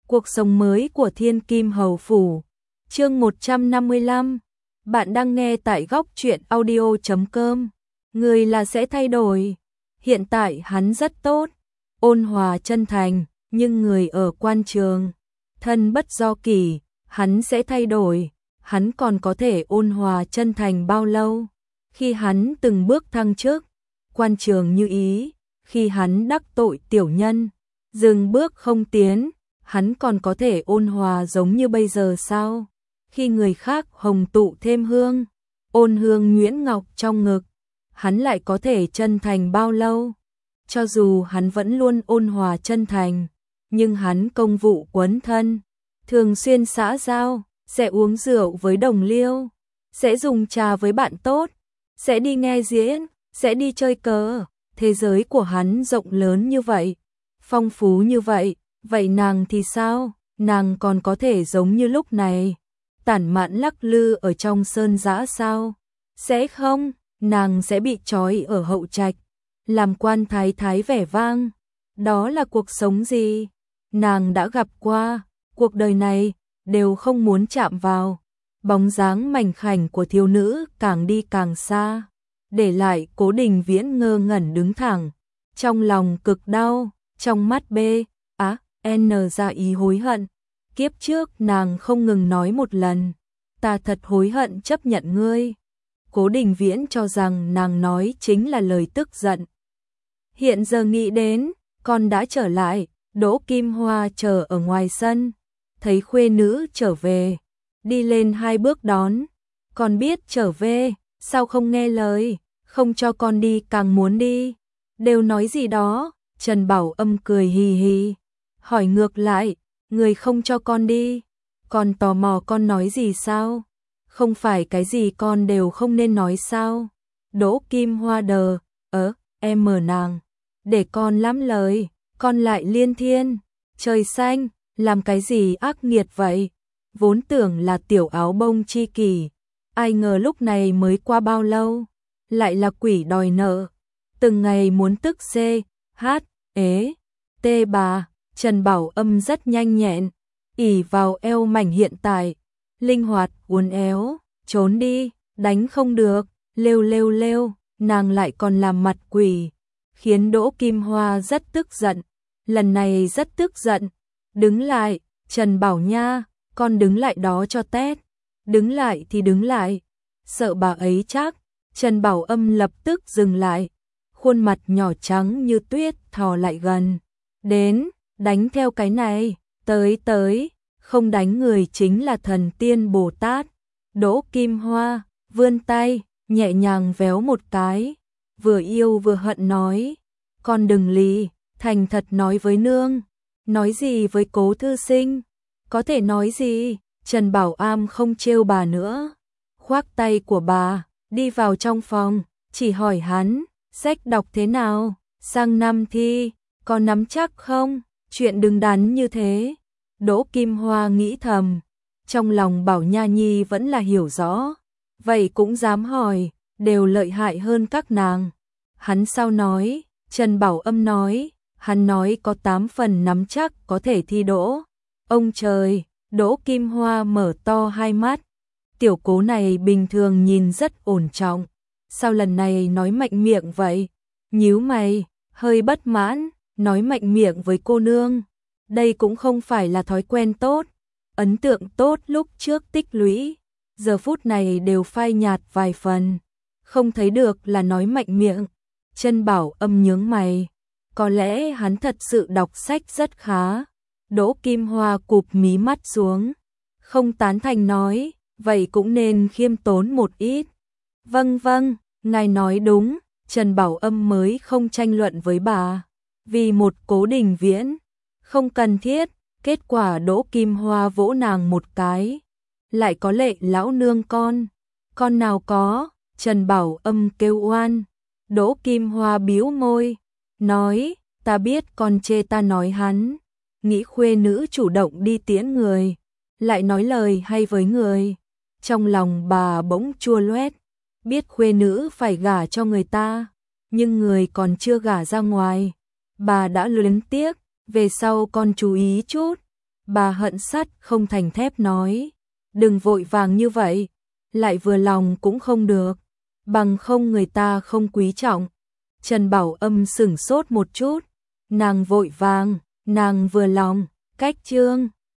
Cuộc sống mới của Thiên Kim Hầu Phủ. Chương 155. Bạn đang nghe tại góc truyện audio.com. Người là sẽ thay đổi. Hiện tại hắn rất tốt, ôn hòa chân thành, nhưng người ở quan trường, thân bất do kỷ, hắn sẽ thay đổi. Hắn còn có thể ôn hòa chân thành bao lâu? Khi hắn từng bước thăng chức, quan trường như ý, khi hắn đắc tội tiểu nhân, dừng bước không tiến, hắn còn có thể ôn hòa giống như bây giờ sao? Khi người khác hồng tụ thêm hương, ôn hương nhuyễn ngọc trong ngực, hắn lại có thể chân thành bao lâu? Cho dù hắn vẫn luôn ôn hòa chân thành, nhưng hắn công vụ quấn thân, thường xuyên xã giao, sẽ uống rượu với đồng liêu, sẽ dùng trà với bạn tốt, sẽ đi nghe diễn, sẽ đi chơi cờ. Thế giới của hắn rộng lớn như vậy, phong phú như vậy, vậy nàng thì sao? Nàng còn có thể giống như lúc này, tản mạn lắc lư ở trong sơn dã sao? Sẽ không, nàng sẽ bị trói ở hậu trạch, làm quan thái thái vẻ vang. Đó là cuộc sống gì? Nàng đã gặp qua, cuộc đời này, đều không muốn chạm vào. Bóng dáng mảnh khảnh của thiếu nữ càng đi càng xa, để lại Cố Đình Viễn ngơ ngẩn đứng thẳng, trong lòng cực đau, trong mắt N ra ý hối hận. Kiếp trước nàng không ngừng nói một lần, ta thật hối hận chấp nhận ngươi. Cố Đình Viễn cho rằng nàng nói chính là lời tức giận. Hiện giờ nghĩ đến, con đã trở lại, Đỗ Kim Hoa chờ ở ngoài sân, thấy khuê nữ trở về, đi lên 2 bước đón. Con biết trở về, sao không nghe lời, không cho con đi càng muốn đi. Đều nói gì đó? Trần Bảo Âm cười hì hì, hỏi ngược lại, người không cho con đi, con tò mò con nói gì sao? Không phải cái gì con đều không nên nói sao? Đỗ Kim Hoa nàng, để con lắm lời, con lại liên thiên, trời xanh, làm cái gì ác nghiệt vậy? Vốn tưởng là tiểu áo bông chi kỷ, ai ngờ lúc này mới qua bao lâu, lại là quỷ đòi nợ, từng ngày muốn tức bà. Trần Bảo Âm rất nhanh nhẹn, ỉ vào eo mảnh hiện tại, linh hoạt uốn éo, trốn đi, đánh không được, lêu, nàng lại còn làm mặt quỷ, khiến Đỗ Kim Hoa rất tức giận, lần này rất tức giận. Đứng lại, Trần Bảo Nha, con đứng lại đó cho tét, đứng lại thì đứng lại, sợ bà ấy chắc. Trần Bảo Âm lập tức dừng lại, khuôn mặt nhỏ trắng như tuyết thò lại gần, đến, đánh theo cái này, tới, không đánh người chính là thần tiên Bồ Tát. Đỗ Kim Hoa vươn tay, nhẹ nhàng véo một cái, vừa yêu vừa hận nói, con đừng lì, thành thật nói với nương. Nói gì với Cố thư sinh? Có thể nói gì? Trần Bảo Am không trêu bà nữa, khoác tay của bà, đi vào trong phòng, chỉ hỏi hắn, sách đọc thế nào? Sang năm thi, có nắm chắc không? Chuyện đứng đắn như thế. Đỗ Kim Hoa nghĩ thầm, trong lòng Bảo Nha Nhi vẫn là hiểu rõ, vậy cũng dám hỏi, đều lợi hại hơn các nàng. Hắn sao nói? Trần Bảo Âm nói, hắn nói có 8 phần nắm chắc có thể thi đỗ. Ông trời, Đỗ Kim Hoa mở to hai mắt, tiểu Cố này bình thường nhìn rất ổn trọng, sao lần này nói mạnh miệng vậy? Nhíu mày, hơi bất mãn, nói mạnh miệng với cô nương, đây cũng không phải là thói quen tốt, ấn tượng tốt lúc trước tích lũy, giờ phút này đều phai nhạt vài phần, không thấy được là nói mạnh miệng. Trần Bảo Âm nhướng mày, có lẽ hắn thật sự đọc sách rất khá. Đỗ Kim Hoa cụp mí mắt xuống, không tán thành nói, vậy cũng nên khiêm tốn một ít. Vâng, ngài nói đúng. Trần Bảo Âm mới không tranh luận với bà, vì một Cố Đình Viễn, không cần thiết. Kết quả Đỗ Kim Hoa vỗ nàng một cái, lại có lệ lão nương con nào có? Trần Bảo Âm kêu oan. Đỗ Kim Hoa bĩu môi, nói, ta biết con chê ta nói hắn, nghĩ khuê nữ chủ động đi tiễn người, lại nói lời hay với người. Trong lòng bà bỗng chua loét, biết khuê nữ phải gả cho người ta, nhưng người còn chưa gả ra ngoài, bà đã luyến tiếc, về sau con chú ý chút. Bà hận sắt không thành thép nói, đừng vội vàng như vậy, lại vừa lòng cũng không được, bằng không người ta không quý trọng. Trần Bảo Âm sửng sốt một chút, nàng vội vàng, nàng vừa lòng, cách chương